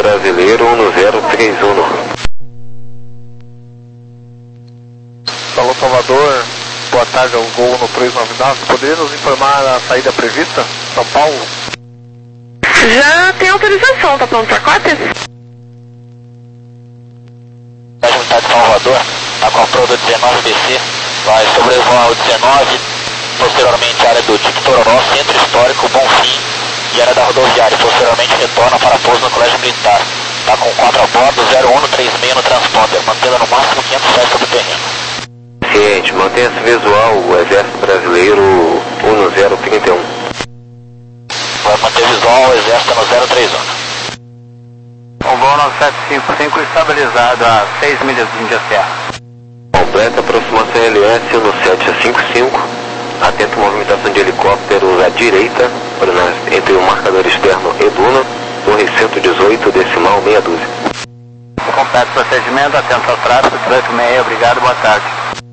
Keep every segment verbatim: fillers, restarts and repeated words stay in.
Brasileiro um zero três um. Alô Salvador, boa tarde, ao Gol no três nove nove. Poderia nos informar a saída prevista? São Paulo? Já tem autorização, tá pronto para cotas? A unidade de Salvador, a Coprodo dezenove B C, vai sobrevoar o dezenove, posteriormente a área do Tipo Tororó, Centro Histórico, Bonfim e área da rodoviária, posteriormente retorna para pouso no Colégio Militar. Está com quatro a bordo, zero um três seis no transponder, mantendo no máximo quinhentos pés sobre o terreno. Ciente, mantenha-se visual, o Exército Brasileiro um zero três um. Vai manter visual, o Exército no zero três um. O voo nove sete cinco cinco estabilizado a seis milhas de Índia Serra. Completa aproximação L S no sete cinco cinco. Atento movimentação de helicópteros à direita, entre o marcador externo e Duna, Torre cento e dezoito, decimal meia dúzia. Completo procedimento, atento ao tráfego, dezoito e meia, obrigado, boa tarde.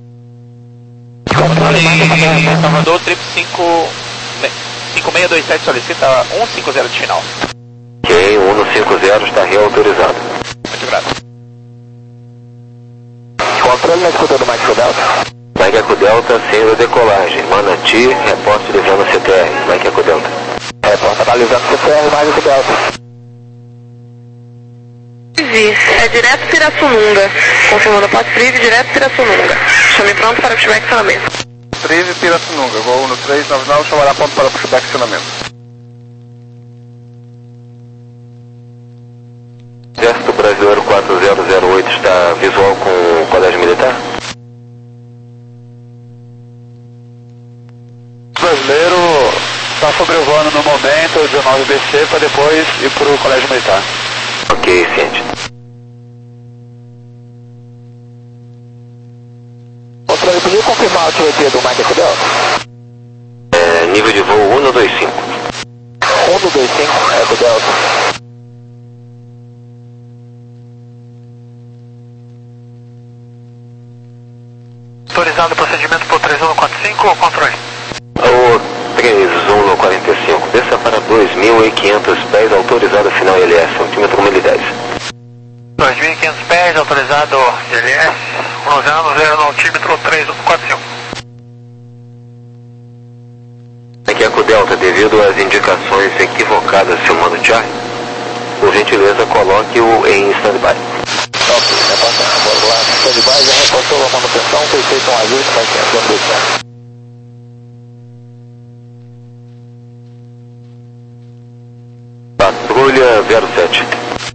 Controle Salvador, triplo cinco, cinco seis dois sete solicita cento e cinquenta de final. Ok, cento e cinquenta está reautorizado. Muito grato. Controle na escuta do Mike Delta. Mike Eco Delta, sendo decolagem. Manati, reporte levando C T R. Mike Eco Delta. Reporte analisando C T R, Mike Eco Delta. É direto Pirassununga. Confirmando a porta Prive, direto Pirassununga. Chame pronto para pushback e acionamento. Prive, Pirassununga. Voo no três nove nove, chamará ponto para pushback e acionamento. Exército Brasileiro quatro zero zero oito está visual com o Colégio Militar? Brasileiro está sobrevoando no momento o dezenove B C para depois ir para o Colégio Militar. Ok, ciente. Controle, podia confirmar o T O T do Mike Eco Delta? É, nível de voo cento e vinte e cinco. cento e vinte e cinco, Eco Delta. Autorizado o procedimento por três um quatro cinco ou controle? O três um quarenta e cinco, desça para dois mil e quinhentos pés, autorizado final L S, altímetro mil e dez. dois mil e quinhentos pés, autorizado L S, cruzando zero no altímetro três um quatro cinco. Aqui é Eco Delta, devido às indicações equivocadas filmando o Charlie, por gentileza coloque-o em stand-by. Ok, reportando, bora lá, stand-by, já reportou a manutenção, foi feito um ajuste para quem é do Patrulha zero sete.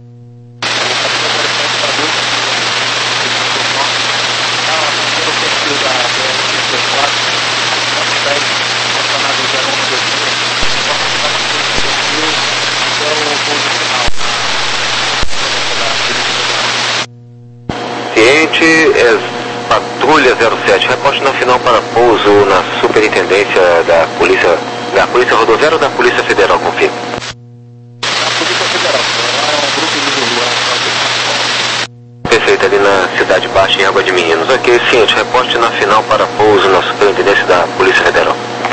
Ciente, é Patrulha zero sete, reporte na final para pouso na Superintendência da Polícia, da Polícia Rodoviária ou da Polícia Federal, confirme. Perfeito, ali na Cidade Baixa, em Água de Meninos. Ok, ciente, reporte na final para pouso na Superintendência da Polícia Federal.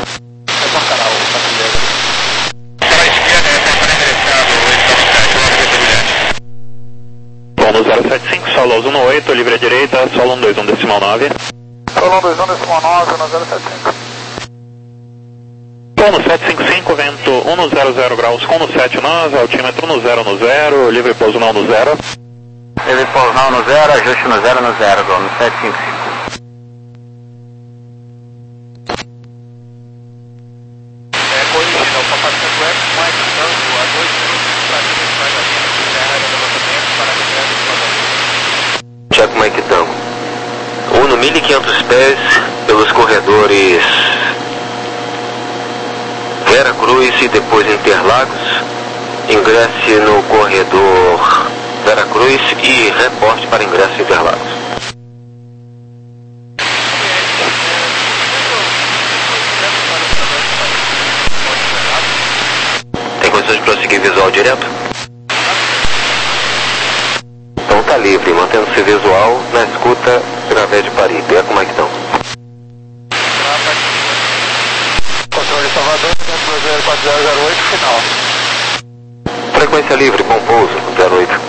Solo zero sete cinco, solo um oito, livre à direita, solo um dois um decimal nove. Solo um dois um decimal nove, no zero sete cinco. Solo sete cinco cinco, vento um zero zero graus com no sete nove, altímetro no zero no zero, livre pouso não no zero. Livre pouso não no zero, ajuste no zero no zero, Gol, no sete cinco cinco. É, corrigindo, o compartimento é mais tanto a dois minutos para mim, mais a linha de área de levantamento para a reserva do Checo Mike Tango. Uno mil e quinhentos pés pelos corredores Vera Cruz e depois Interlagos. Ingresse no corredor Vera Cruz e reporte para ingresso em Interlagos. Tem condições de prosseguir visual direto? Então tá livre, mantendo-se visual na escuta através de Paris. É como é que estão? Controle Salvador, Brasileiro quatro zero zero oito, final. Frequência livre, bom pouso, zero oito.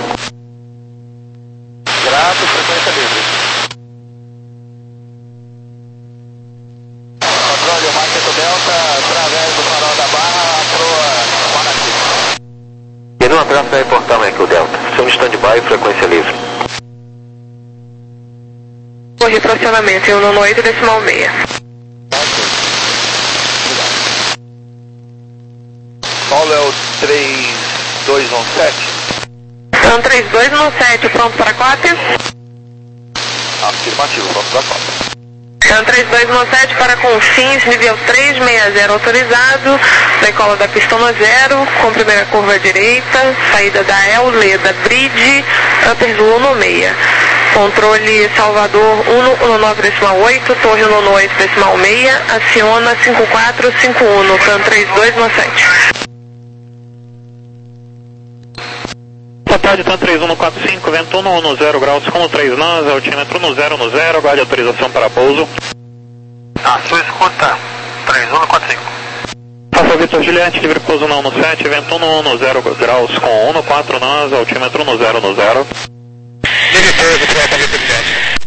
Abraço para reportar, Mike, o Delta. Seu stand-by, frequência livre. Corri para acionamento, um no oito decimal meia. Paulo é o três dois um sete? Então três dois um sete, pronto para cópia? Afirmativo, pronto para cópia. Então três dois um sete para confins, nível três seis zero autorizado, decola da pista no zero, com primeira curva à direita, saída da El, Leda, Bridge, upper do no meia. Controle Salvador um um nove decimal oito, Torre um oito decimal meia, aciona cinco quatro cinco um, então três dois um sete. Boa tarde, TAM três um quatro cinco, vento um no zero graus com três nós, altímetro no zero no zero, aguarde autorização para pouso. A sua escuta, três um quatro cinco. Passa Vitor Juliette, livre pouso não no sete, vento um no zero graus com um no quatro nós, altímetro no zero no zero. Livre pouso, Vitor Juliette.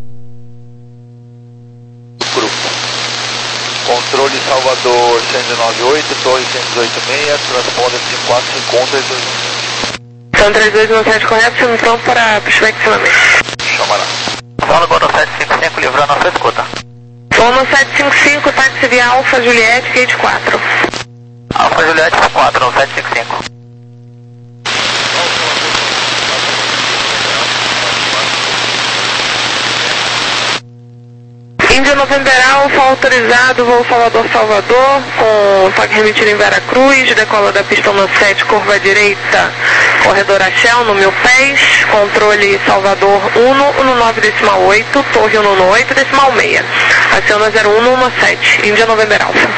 Grupo. Controle Salvador cento e nove oito, Torre cento e dezoito seis, transponder cinco quatro cinco um três dois um. Então três dois um sete correto, sendo pronto para pushback de acionamento. Chama lá. Fala agora no sete cinco cinco, livrando a nossa escuta. Toma sete cinco cinco, táxi via Alfa Juliette, gate quatro. Alfa Juliette quatro, no sete cinco cinco. Índia November Alfa, autorizado, voo Salvador-Salvador, com toque remetido em Veracruz, decola da pista no sete, curva à direita, corredor Axel, no mil pés, controle Salvador um no nove decimal oito, Torre um no oito decimal meia, aciona zero um no sete, Índia November Alfa.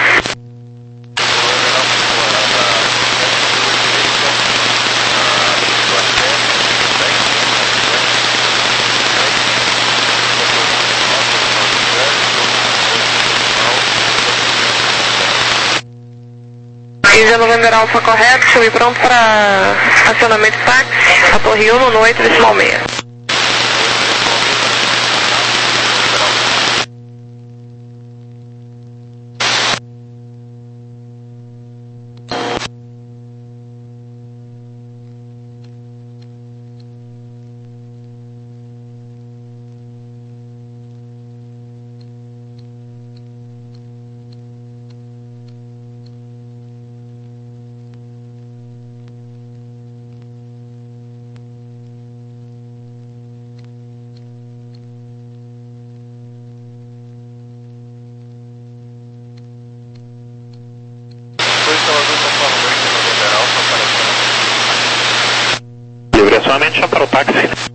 Índia November Alfa correto, chame pronto para acionamento táxi, a Torre um no oito decimal meia. Livre acionamento, chama para o táxi.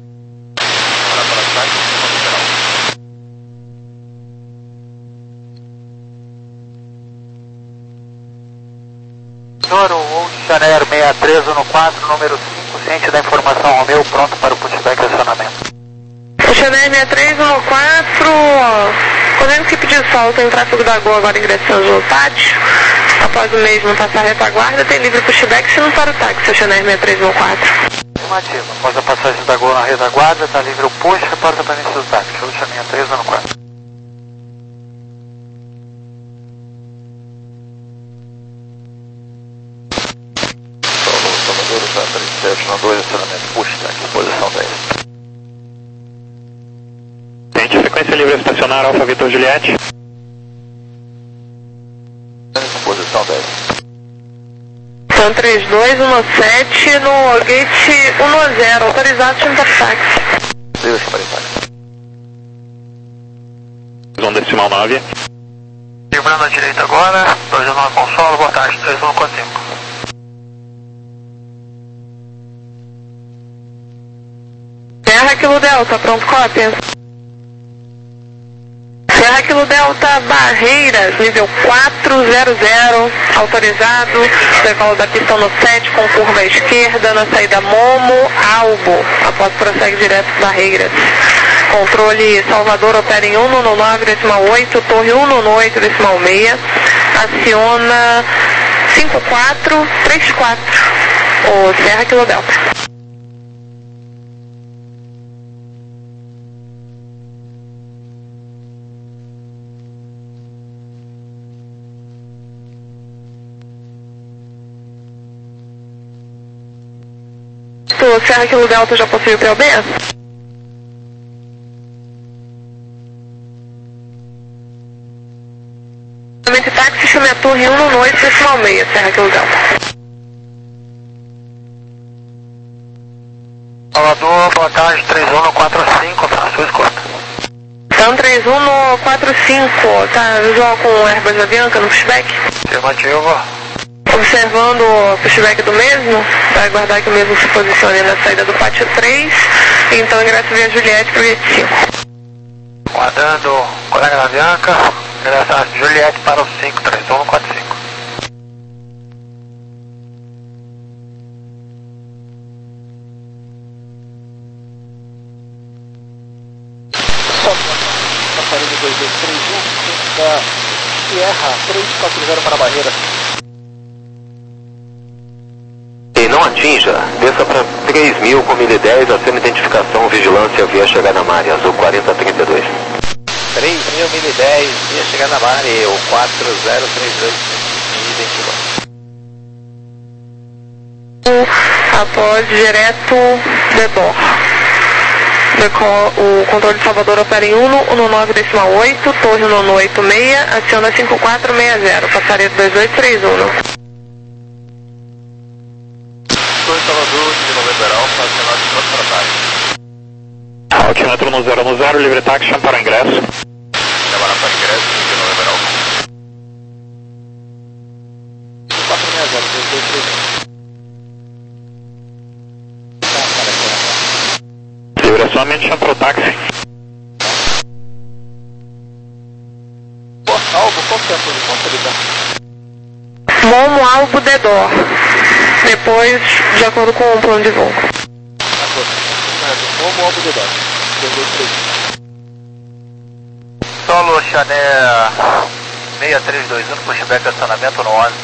Senhor, o Oceanair seis três um quatro, número cinco, ciente da informação ao meu, pronto para o pushback e acionamento. Oceanair seis três um quatro, podemos que pedir sol, tem tráfego da Gol agora ingressando no pátio. Após o mesmo passar a retaguarda, tem livre pushback se não para o táxi, Oceanair seis três um quatro. Afirmativo. Após a passagem da Gol na retaguarda, está livre o push, reporta para início do táxi. Oceanair seis três um quatro. Salvador, trinta e sete um dois, acionamento push, tá aqui, posição dez. Tente frequência livre a estacionar, Alfa Vitor Juliette. Posição dez. Então três dois um sete no gate um zero, autorizado, chame para o táxi. Livre para o táxi. um decimal nove. Livrando à direita agora, dois um nove consolo, boa tarde, três um quatro cinco. Serra Kilo Delta, pronto, cópia. Serra Kilo Delta, Barreiras, nível quatro zero zero, autorizado, decola da pista no sete, com curva à esquerda, na saída Momo, Albo, após prossegue direto Barreiras. Controle Salvador opera em um no nove decimal oito, Torre um no oito decimal meia, aciona cinco quatro três quatro, o Serra Kilo Delta. Tu, Serra Kilo Delta já possui o P O B? Táxi, chame a torre um no oito, decimal meia, Serra Kilo Delta. Salvador, boa tarde, três um no quatro cinco, para a sua escuta. Então, três um no quatro cinco, tá visual com o Airbus Avianca no pushback? Afirmativo. Observando o pushback do mesmo, vai aguardar que o mesmo se posicione na saída do pátio três, então ingresso via Juliette para o Jet cinco. Guardando o colega da Avianca, ingressa Juliette para o cinco, três um no quatro cinco. Passarinho dois dois três um, da Sierra três quatro zero para a barreira. E não atinja, desça para três mil com mil e dez, acima identificação, vigilância via chegada na área, azul quarenta trinta e dois. três mil, mil e dez, via chegada na área, o quatro zero três dois, identificou. Após direto Dedor. O controle de Salvador opera em um no nove decimal oito, torre um no oito seis, aciona cinco quatro seis zero, passaredo dois dois três um. Torre Salvador, de November Alfa, acionado de pronto para táxi. Altímetro no zero no zero, livre táxi, chama para ingresso. Chama para ingresso, de November Alfa. quatro seis zero, dois dois três um. Somente chama para o táxi. Boa, Albo, qual que é a posição que ele dá? Momo Albo Dedor. Depois, de acordo com o plano de voo. Momo Albo Dedor. dois dois três um. Solo Chanel seis três dois um, pushback acionamento no onze.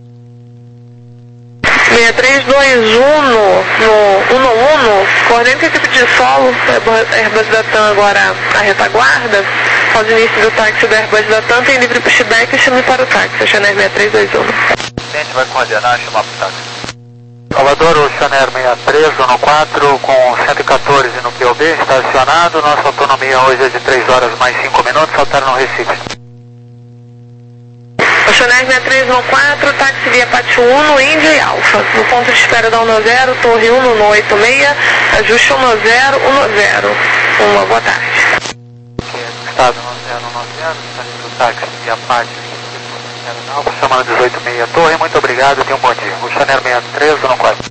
seis três dois um no, no um no um, coordene com a equipe de solo, Airbus da TAM agora a retaguarda, após o início do táxi do Airbus da TAM, tem livre pushback e chame para o táxi, Chanel seis três dois um. A gente vai coordenar e chamar para o táxi. Salvador, o Chanel seis três um no quatro com cento e quatorze no P O B, está acionado, nossa autonomia hoje é de três horas mais cinco minutos, saltar no Recife. O Chanel seis três um no quatro, táxi via pátio um no Índia e Alfa. No ponto de espera da um no zero, torre um no oito seis, ajuste um no zero, um no zero. Uma boa tarde. Estado um zero um zero, saindo do táxi via pátio da Alfa, chamando dezoito seis torre, muito obrigado, tenha um bom dia. O Chanel seis três um no quatro.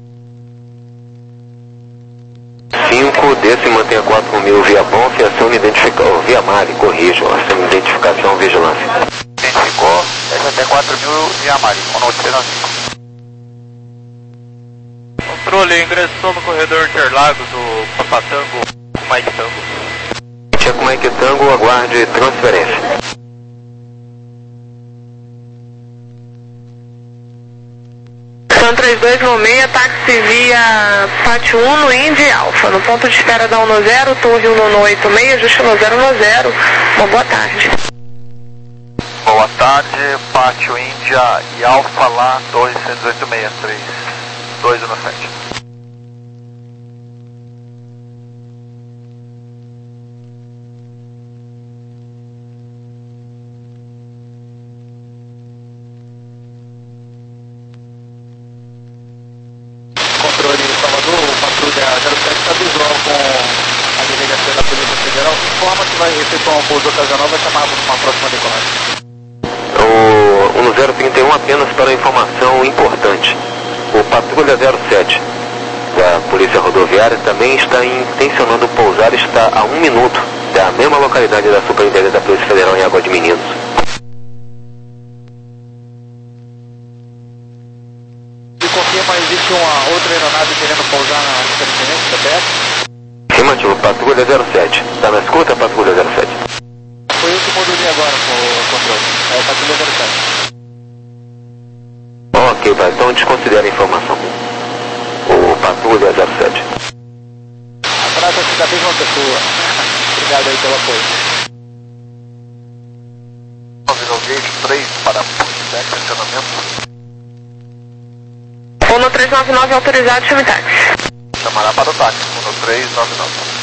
cinco, desce e mantenha quatro mil via Bonf, acione identificação, via Mari, corrijo, acione identificação, vigilância. Identificou, desce até quatro mil via Mari, um no três cinco. Controle, ingressou no corredor Interlagos, o Papatango, o Mike Tango. Checo Mike Tango, aguarde transferência. São três dois um seis, táxi via pátio um no Indy e Alfa. No ponto de espera da um no zero, torre um no oito seis, ajuste no zero no zero. Uma boa tarde. Boa tarde, pátio Índia e Alfa lá, torre cento e oito seis três, dois um sete. Controle de Salvador, o patrulha zero sete está visual com a delegacia da Polícia Federal, informa que vai efetuar um pouso ocasional, vai chamar para uma próxima decolagem. O um zero trinta e um apenas para informação importante. O patrulha zero sete da Polícia Rodoviária também está intencionando pousar, está a um minuto da mesma localidade da Superintendência da Polícia Federal em Água de Meninos. Confirma, existe uma outra aeronave querendo pousar na Superintendência da P F? Afirmativo, patrulha zero sete. Está na escuta, patrulha zero sete? Foi eu que modulei agora com o controle. É o patrulha zero sete. Ok, pai, então desconsidera a informação. O patrulha zero sete. Trata-se da mesma pessoa. Obrigado aí pelo apoio. nove três para pushback, acionamento. um no três nove nove autorizado, chame táxi. Chamará para o táxi, um três nove nove.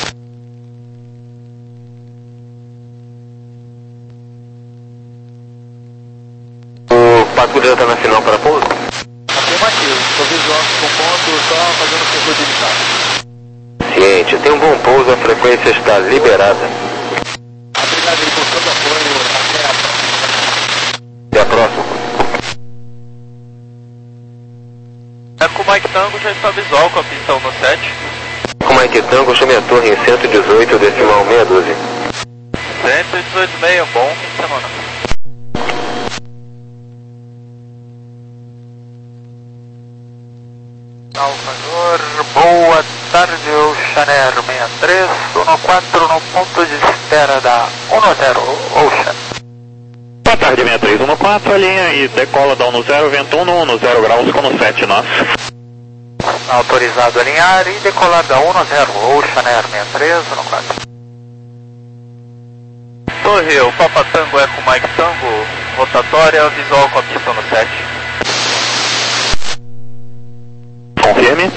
Patrulha está na final para pouso? Afirmativo, estou visualizando com ponto, só fazendo o circuito de estado. Ciente, tem um bom pouso, a frequência está liberada. Obrigado aí por todo o apoio, até a próxima. Até a próxima. É com o Mike Tango já está visual com a pistão no sete. Com o Mike Tango, chame a torre em cento e dezoito, decimal meia dúzia. cento e dezoito e meio, bom fim de semana. Salvador, boa tarde, Ocean Air sessenta e três, um quatro no ponto de espera da um zero, Ocean. Boa tarde, sessenta e três um quatro, a linha e decola da um zero, vento um no zero graus com sete nós. Autorizado a alinhar e decolar da um zero, Ocean Air sessenta e três um quatro. Torre, o Papa Tango é com Mike Tango, rotatória, visual com a pistão no sete. Confirme.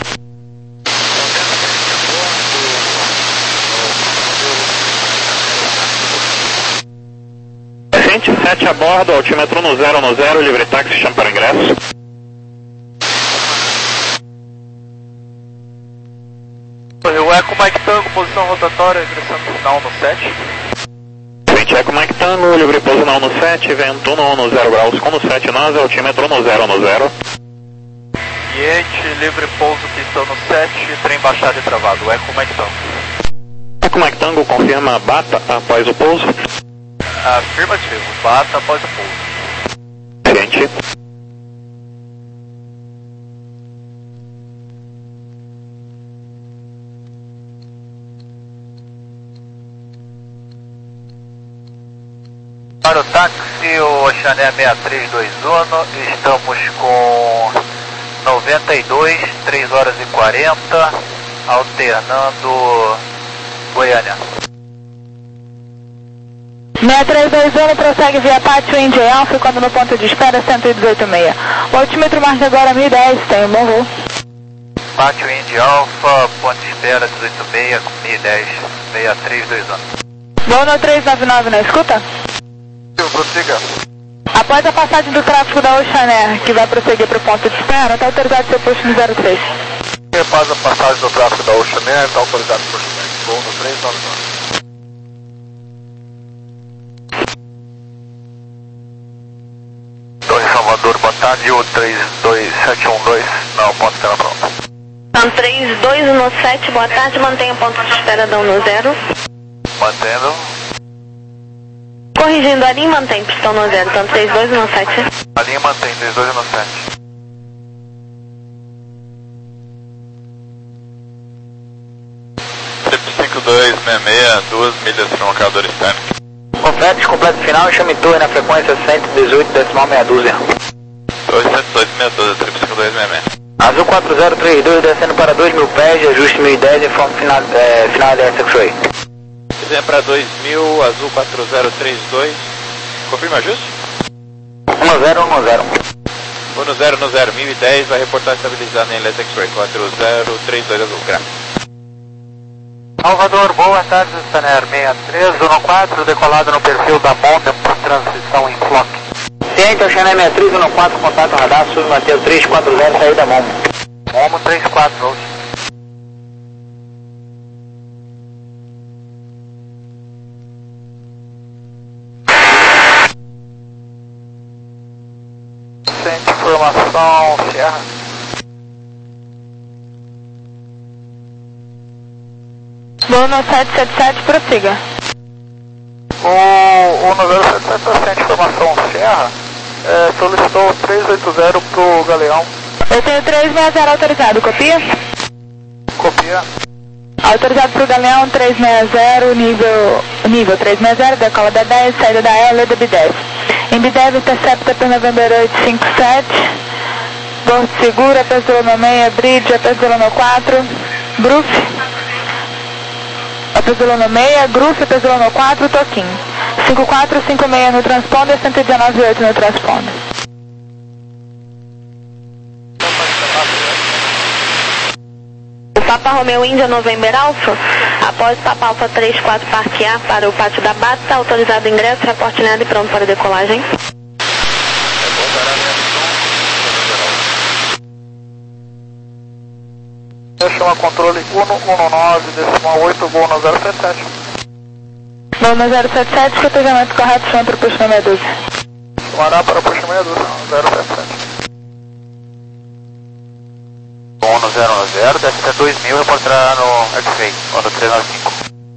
Gente, sete a bordo, altímetro no zero no zero, livre táxi, chama para ingresso. O Eco Mike Tango, posição rotatória, direção final no sete. Gente, Eco Mike Tango, livre pouso no sete, vento no, no zero graus com no sete nós, altímetro no zero no zero. Cliente, livre pouso, pistão no sete, trem baixado e travado, Eco Mike Tango. Eco Mike Tango, confirma bata após o pouso. Afirmativo, bata após o pouso. Gente. Para o táxi, o Oceané seis três dois um, estamos com noventa e dois, três horas e quarenta, alternando Goiânia. seis três dois um prossegue via Pátio Indy Alpha, quando no ponto de espera cento e dezoito vírgula seis. O altímetro marca agora mil e dez, tem um bom voo. Pátio Indy Alpha, ponto de espera dezoito vírgula seis, com mil e dez, seis três dois um. Voo no três nove nove, na escuta? Prossiga. Após a passagem do tráfego da Ocean Air, que vai prosseguir para o ponto de espera, está autorizado seu posto no zero seis. Após a passagem do tráfego da Ocean Air, está autorizado por prosseguimento. Voo no três nove nove. Torre Salvador, boa tarde, o três dois sete um dois, não, ponto de espera pronto. Então, três dois um sete, boa tarde, mantenha o ponto de espera da um zero. Mantendo. Corrigindo a linha, mantém pistão no zero, então três dois um sete. A linha mantém, três dois um sete. Trip cinco dois seis seis, duas milhas para o marcador externo. Confete, completo final, chame torre na frequência cento e dezoito, decimal meia dúzia. Torre cento e dezoito, meia dúzia, Trip cinco dois seis seis. Azul quatro zero três dois, descendo para dois mil pés, ajuste mil e dez, informe final, é, final da X-Ray. Desenha para dois mil, azul quatro zero três dois. Confirma ajuste? um zero um zero. um zero no zero, mil e dez, vai reportar estabilizado em L S X-Ray, quatro zero três dois azul, gráfico. Salvador, boa tarde, Saner seis três um quatro, decolado no perfil da bomba por transição em flock. Ciente, Oceané seis três um quatro, contato radar, submanter três quatro zero, saída Momo. Momo três quatro, Ocean. Ciente, informação, Sierra. Voo no sete sete sete, prossiga. O, o número sete sete sete, informação Sierra, é, solicitou três oito zero pro Galeão. Eu tenho três seis zero autorizado, copia? Copia. Autorizado para o Galeão três seis zero, nível, nível três seis zero, decola da dez, saída da L da B dez. Em B dez, intercepta por November oito cinco sete, bordo seguro, Apesolono seis, bridge, Apesolono quatro, Gruf, Apesolono seis, Gruf, Apesolono quatro, Toquim. cinco quatro cinco seis no transponder, cento e dezenove vírgula oito no transponder. Papa Romeo Índia November Alfa, após Papa Alfa três quatro parquear para o pátio da Bata, autorizado ingresso, reporte nada e pronto para decolagem. Chama controle um um nove, decimal oito, voo no zero sete sete. Voo no zero sete sete, cotejamento correto, chama para o push meia dúzia. Chamará para o push meia dúzia, zero sete sete. um no zero um zero, desce até dois mil, reportará no X-Ray, onda três nove cinco.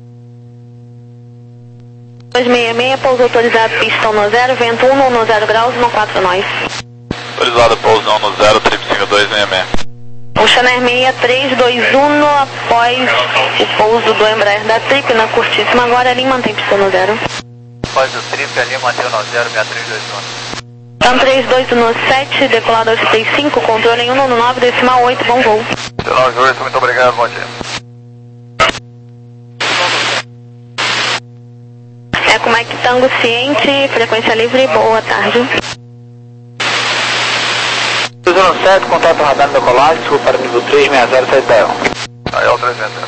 dois seis seis, pouso autorizado, pistão no zero, vento um no zero graus, no quatro nós. Autorizado pouso no zero, trip cinco dois seis seis. O Channel seis três dois um, após o pouso do Embraer da Trip na curtíssima, agora ali mantém pistão no zero. Após o Trip ali, mantém no zero, seis três dois um. Então três dois um sete, decolado aos trinta e cinco, controle em um nove, decimal oito, bom voo. nove oito, muito obrigado, bom dia. É com Mike Tango ciente, frequência livre, boa tarde. dois um sete, contato radar no decolagem, sul para nível três seis zero sete um. Aí é o trezentos.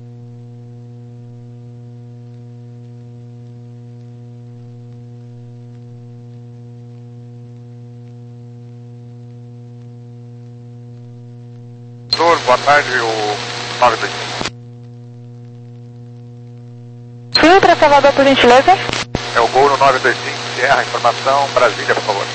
Boa tarde, o nove dois cinco. Sul para Salvador, por gentileza. É o gol no nove dois cinco, Sierra, informação, Brasília, por favor.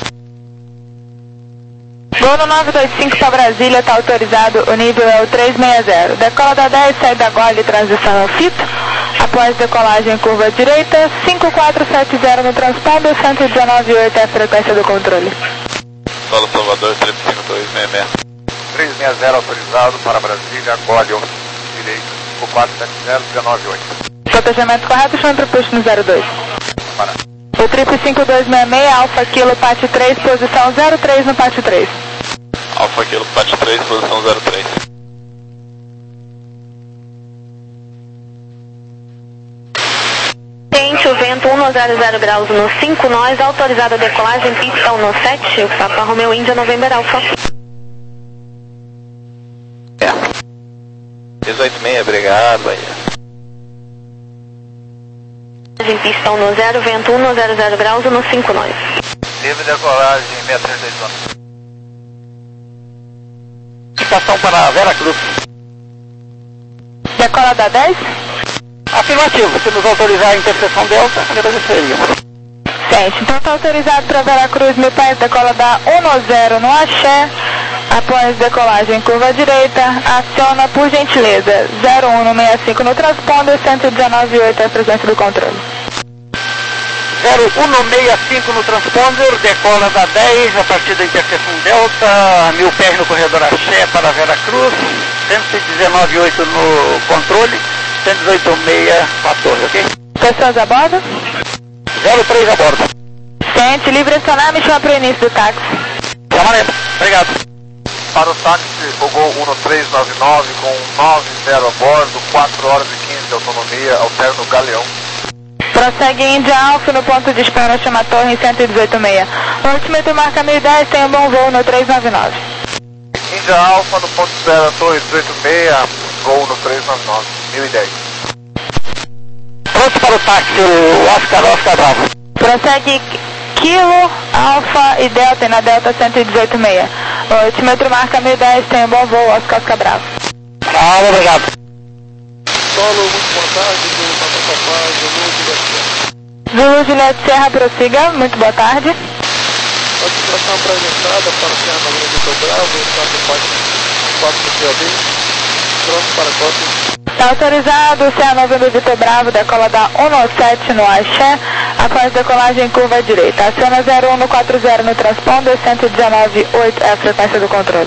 Voo no nove dois cinco para Brasília, está autorizado, o nível é o três seis zero. Decola da dez, sai da gole, transição ao fito. Após decolagem, curva direita, cinco quatro sete zero no transponder, cento e dezenove vírgula oito é a frequência do controle. Solo Salvador, trip cinco dois seis seis. três seis zero autorizado para Brasília, gole direita, cinco quatro sete zero, dezenove oito. Protegimento correto, chama para o push no zero dois. Para. O trip cinco dois seis seis, Alfa Kilo, Pátio três, posição zero três no Pátio três. Alfa Kilo, Pátio três, posição zero três. Ciente, o vento um no zero zero graus no cinco nós, autorizado a decolagem, pistão no sete, o Papa Romeo Índia November Alfa. dezoito seis, obrigado, Bahia. Pistão no zero, vento um no zero zero graus no cinco nós. Livre decolagem, seis três dois um. Estação para Vera Cruz. Decola da dez? Afirmativo, se nos autorizar a interseção Delta, agradeceria. Ciente, então está autorizado para Veracruz, meu pai, decola da um no zero no Axé. Após decolagem curva direita, aciona por gentileza zero um no sessenta e cinco no transponder, cento e dezenove vírgula oito é a frequência do controle. zero um no sessenta e cinco no transponder, decola da dez a partir da interseção Delta, mil pés no corredor Axé para Veracruz, cento e dezenove vírgula oito no controle, cento e dezoito vírgula seis quatorze, ok? Pessoas a bordo? zero três a bordo. Ciente, livre acionar, me chama para o início do táxi. Camarada, obrigado. Para o táxi, o Gol um no três nove nove com nove zero a bordo, quatro horas e quinze de autonomia, alterno Galeão. Prossegue Índia Alfa no ponto de espera, chama Torre cento e dezoito vírgula seis. O altímetro marca mil e dez, tem um bom voo no três nove nove. Índia Alfa no ponto de espera, Torre dezoito seis, Gol no três nove nove, mil e dez. Pronto para o táxi, o Oscar, Oscar Bravo. Prossegue Kilo, Alfa e Delta, e na Delta cento e dezoito vírgula seis. O altímetro marca mil e dez, tem um bom voo, Oscar, Oscar Bravo. Ah, obrigado. Solo, muito boa tarde, do Papa Papá, Zulu, Juliette Serra. Zulu, Juliette Serra, prossiga, muito boa tarde. Notificação apresentada para o Serra Nova Vitor Bravo, quatro quatro do P O B, pronto para cópia. Está autorizado o Serra Nova do Vitor Bravo, decola da um no sete no Axé, após decolagem curva direita. Aciona zero um no quatro zero no transponder, cento e dezenove vírgula oito é a frequência do controle.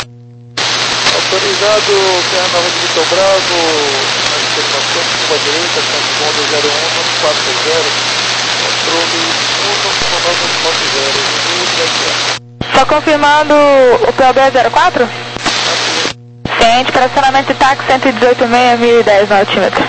Autorizado Serra Nova de Vitor Bravo, na interseção curva direita, transponder zero um no quatro zero, controle um no nove nove zero, Zulu, Juliette Serra. Só confirmando o P O B zero quatro? Ciente, para acionamento de táxi cento e dezoito vírgula seis, mil e dez no altímetro.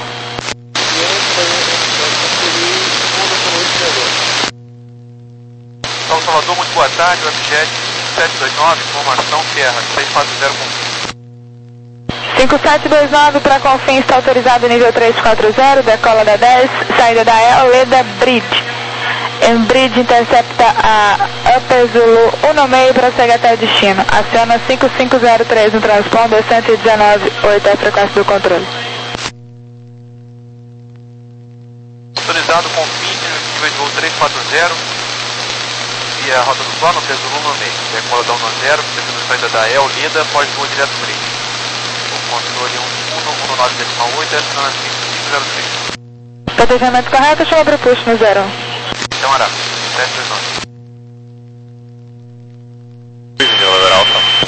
São Salvador, muito boa tarde, o Webjet sete dois nove, informação Sierra seis quatro zero com cinco sete dois nove para Confins, está autorizado nível trezentos e quarenta, decola da dez, saída da El Leda Bridge. Em Bridge intercepta a Upper Zulu um no meio para prossegue até o destino. Aciona cinco cinco zero três no transponder, cento e dezenove ponto oito é a frequência do controle. Autorizado Confins, nível de voo trezentos e quarenta, via rota do plano, peso Zulu no meio. Decola da um no zero, segundo saída da El Leda, pós voo direto Bridge. O controle um um nove ponto oito, aciona cinco cinco zero três. Cotejamento correto, chama para o push no zero um. Então, Ará, sete dois nove. November Alpha.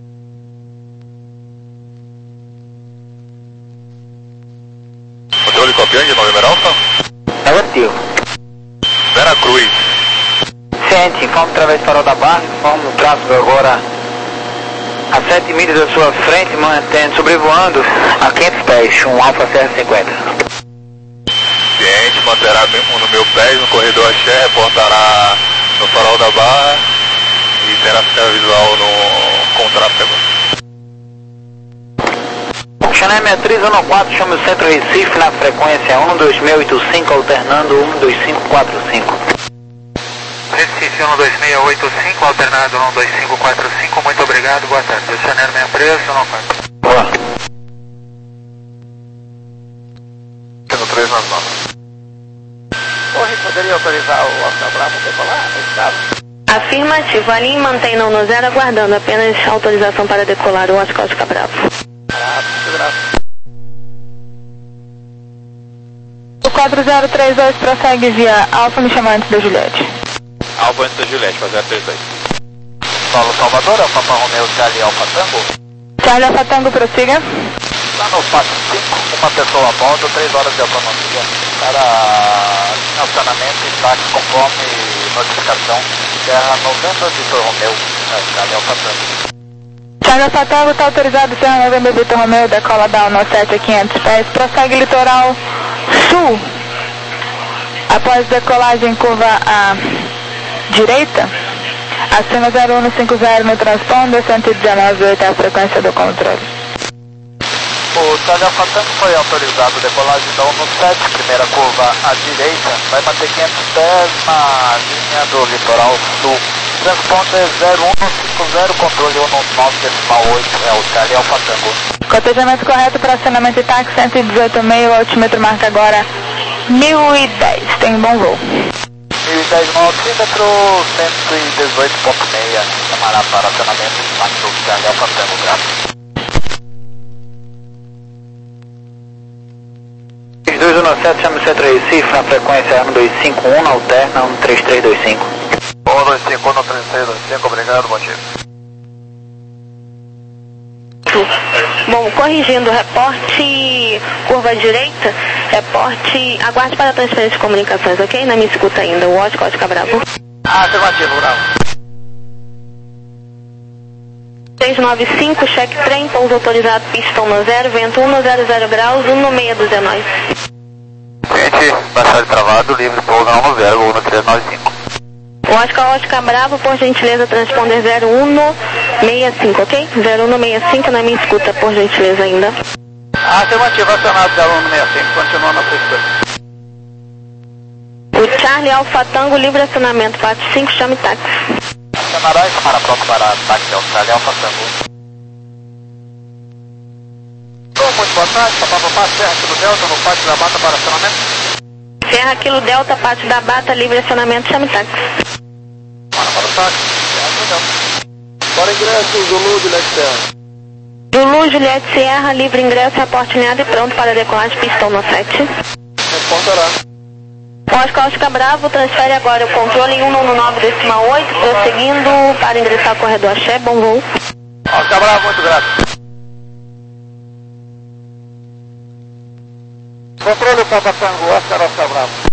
Controle copiante, November Alpha. Negativo. Vera Cruz. Ciente, informe através do farol da base, informe o tráfego agora a sete milhas da sua frente, mantendo, sobrevoando a quinhentos pés, um Alfa Serra cinquenta. Ciente, manterá no meu pé, no corredor Axé, reportará no farol da barra e terá sistema visual no contrato. Chanel seis três um quatro, chama o centro Recife na frequência um dois seis oito cinco, alternando um dois cinco quatro cinco. Recife um dois seis oito cinco, alternado um dois cinco quatro cinco, muito obrigado, boa tarde. Chanel seis três um quatro. Boa. Sendo três nove nove. Corre, poderia autorizar o Oscar Bravo a decolar nesse caso? Afirmativo. A linha mantém no zero, aguardando apenas autorização para decolar o Oscar Oscar Bravo. Ah, muito graças. O quatro zero três dois prossegue via Alfa, me chamando antes da Juliette. Alfa antes da Juliette, para zero três dois. Paulo Salvador, Papa Romeo, Charlie Alfa Tango. Charlie Alfa Tango, prossiga. Lá no F A C cinco, uma pessoa a bordo, três horas de autonomia. Para acionamento e saque conforme notificação. Terra noventa Vitor Romeo, Charlie Alfa Tango. Charlie Alfa Tango está autorizado, Serra noventa Vitor Romeo, decola da no sete a quinhentos pés, prossegue litoral sul. Após decolagem curva à direita, acima zero um cinquenta no transponder, cento e dezenove ponto oito é a frequência do controle. O Charlie Alfa Tango foi autorizado, decolagem da um no sete, primeira curva à direita, vai manter quinhentos pés na linha do litoral sul. Transponder zero um cinquenta, controle um nove ponto oito, é o Charlie Alfa Tango. Cotejamento correto para acionamento e táxi, cento e dezoito vírgula cinco, o altímetro marca agora mil e dez, tem um bom voo. mil e dez no altímetro, cento e dezoito ponto seis, chamará para acionamento e táxi do Charlie Alfa Tango, graças. dois um sete, chama o centro Recife na frequência um dois cinco um, alterna um três três dois cinco. um dois cinco um, três três dois cinco, obrigado, bom dia. Bom, corrigindo, reporte curva direita, reporte, aguarde para a transferência de comunicações, ok? Não me escuta ainda, o Oscar Oscar Bravo. Ah, afirmativo, Bravo. seis nove cinco, cheque trem, pouso autorizado, pistão no zero, vento um no zero zero graus, um no seis dezenove. Gente, passagem travado, livre, pouso um no zero, um no três nove cinco. O Oscar Oscar Bravo, por gentileza, transponder zero um no sessenta e cinco, ok? zero um no sessenta e cinco, não me escuta, por gentileza ainda. Ah, afirmativo, acionado zero um no sessenta e cinco, continua na frequência. O Charlie Alfa Tango, livre acionamento, P A T cinco, chame táxi. Acionará e camará pronto para táxi ao Charlie Alfa Tango. Oh, muito boa tarde, papapá, Serra aqui do Delta, no pátio da Bata para acionamento. Serra Kilo Delta, Pátio da Bata, livre acionamento, chame táxi. Para para o táxi, Serra do Delta. Para ingresso, Zulu, Juliette Serra. Zulu, Juliette Sierra, livre ingresso, reporte alinhado e pronto para decolagem, pistão no sete. Responderá. Oscar Oscar Bravo, transfere agora o controle em um nove ponto oito, prosseguindo para ingressar o corredor Axé, bom voo. Oscar Bravo, muito grato. Controle Papa Tango, Oscar Oscar Bravo.